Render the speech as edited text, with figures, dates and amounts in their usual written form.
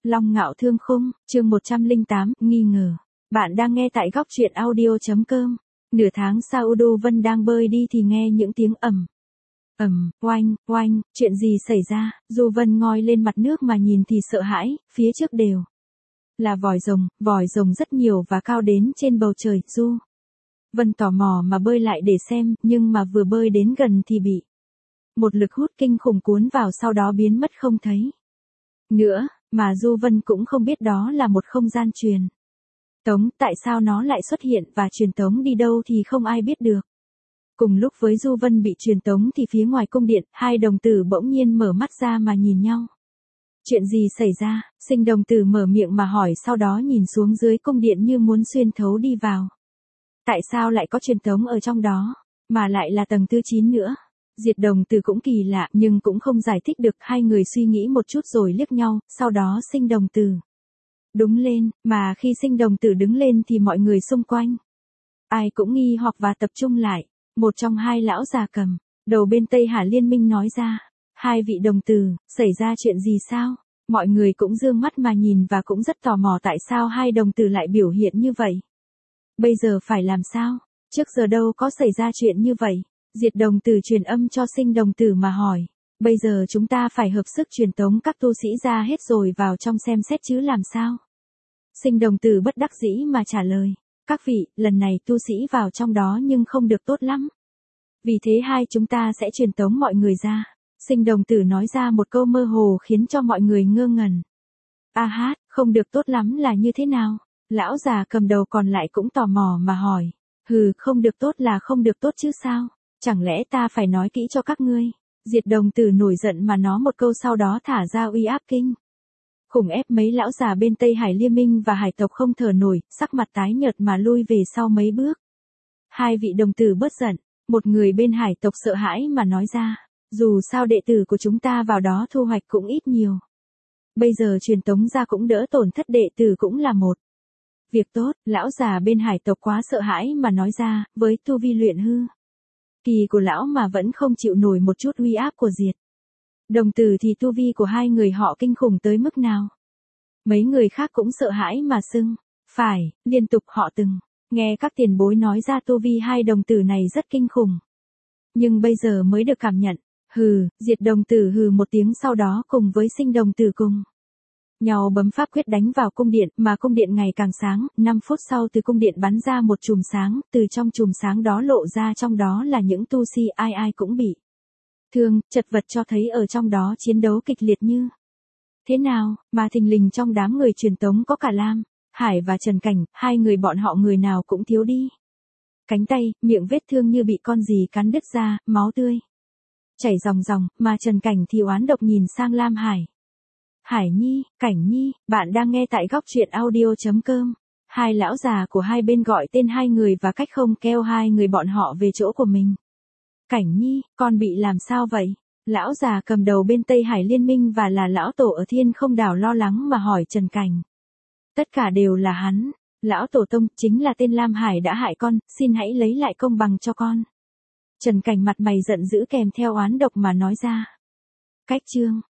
Long Ngạo Thương Khung, chương 108, nghi ngờ. Bạn đang nghe tại góc truyện audio.com. Nửa tháng sau Udo Vân đang bơi đi thì nghe những tiếng oanh, oanh, chuyện gì xảy ra? Du Vân ngoi lên mặt nước mà nhìn thì sợ hãi, phía trước đều là vòi rồng rất nhiều và cao đến trên bầu trời. Du Vân tò mò mà bơi lại để xem, nhưng mà vừa bơi đến gần thì bị một lực hút kinh khủng cuốn vào, sau đó biến mất không thấy nữa, mà Du Vân cũng không biết đó là một không gian truyền tống, tại sao nó lại xuất hiện và truyền tống đi đâu thì không ai biết được. Cùng lúc với Du Vân bị truyền tống thì phía ngoài cung điện, hai đồng tử bỗng nhiên mở mắt ra mà nhìn nhau. Chuyện gì xảy ra? Sinh đồng tử mở miệng mà hỏi, sau đó nhìn xuống dưới cung điện như muốn xuyên thấu đi vào. Tại sao lại có truyền tống ở trong đó, mà lại là tầng thứ 9 nữa? Diệt đồng tử cũng kỳ lạ nhưng cũng không giải thích được, hai người suy nghĩ một chút rồi liếc nhau, sau đó sinh đồng tử đứng lên, mà khi sinh đồng tử đứng lên thì mọi người xung quanh ai cũng nghi hoặc và tập trung lại. Một trong hai lão già cầm đầu bên Tây Hà Liên Minh nói ra, hai vị đồng tử, xảy ra chuyện gì sao? Mọi người cũng dương mắt mà nhìn và cũng rất tò mò tại sao hai đồng tử lại biểu hiện như vậy. Bây giờ phải làm sao? Trước giờ đâu có xảy ra chuyện như vậy. Diệt đồng tử truyền âm cho sinh đồng tử mà hỏi, bây giờ chúng ta phải hợp sức truyền tống các tu sĩ ra hết rồi vào trong xem xét chứ làm sao? Sinh đồng tử bất đắc dĩ mà trả lời, các vị, lần này tu sĩ vào trong đó nhưng không được tốt lắm. Vì thế hai chúng ta sẽ truyền tống mọi người ra. Sinh đồng tử nói ra một câu mơ hồ khiến cho mọi người ngơ ngẩn. Không được tốt lắm là như thế nào? Lão già cầm đầu còn lại cũng tò mò mà hỏi. Không được tốt là không được tốt chứ sao? Chẳng lẽ ta phải nói kỹ cho các ngươi? Diệt đồng tử nổi giận mà nói một câu, sau đó thả ra uy áp kinh khủng ép mấy lão già bên Tây Hải Liên Minh và hải tộc không thở nổi, sắc mặt tái nhợt mà lui về sau mấy bước. Hai vị đồng tử bớt giận, một người bên hải tộc sợ hãi mà nói ra, dù sao đệ tử của chúng ta vào đó thu hoạch cũng ít nhiều. Bây giờ truyền tống ra cũng đỡ tổn thất, đệ tử cũng là một việc tốt. Lão già bên hải tộc quá sợ hãi mà nói ra, với tu vi luyện hư kỳ của lão mà vẫn không chịu nổi một chút uy áp của Diệt đồng tử thì tu vi của hai người họ kinh khủng tới mức nào? Mấy người khác cũng sợ hãi mà xưng phải, liên tục họ từng nghe các tiền bối nói ra tu vi hai đồng tử này rất kinh khủng. Nhưng bây giờ mới được cảm nhận. Diệt đồng tử hừ một tiếng, sau đó cùng với sinh đồng tử cùng nhau bấm pháp quyết đánh vào cung điện, mà cung điện ngày càng sáng. 5 phút sau từ cung điện bắn ra một chùm sáng, từ trong chùm sáng đó lộ ra trong đó là những tu sĩ ai ai cũng bị thương, chật vật, cho thấy ở trong đó chiến đấu kịch liệt như thế nào, mà thình lình trong đám người truyền tống có cả Lam Hải và Trần Cảnh, hai người bọn họ người nào cũng thiếu đi cánh tay, miệng vết thương như bị con gì cắn đứt ra, máu tươi chảy ròng ròng, mà Trần Cảnh thì oán độc nhìn sang Lam Hải. Hải Nhi, Cảnh Nhi, bạn đang nghe tại góc truyện audio.com. Hai lão già của hai bên gọi tên hai người và cách không kêu hai người bọn họ về chỗ của mình. Cảnh Nhi, con bị làm sao vậy? Lão già cầm đầu bên Tây Hải Liên Minh và là lão tổ ở Thiên Không Đảo lo lắng mà hỏi Trần Cảnh. Tất cả đều là hắn. Lão tổ tông, chính là tên Lam Hải đã hại con, xin hãy lấy lại công bằng cho con. Trần Cảnh mặt mày giận dữ kèm theo oán độc mà nói ra. Cách chương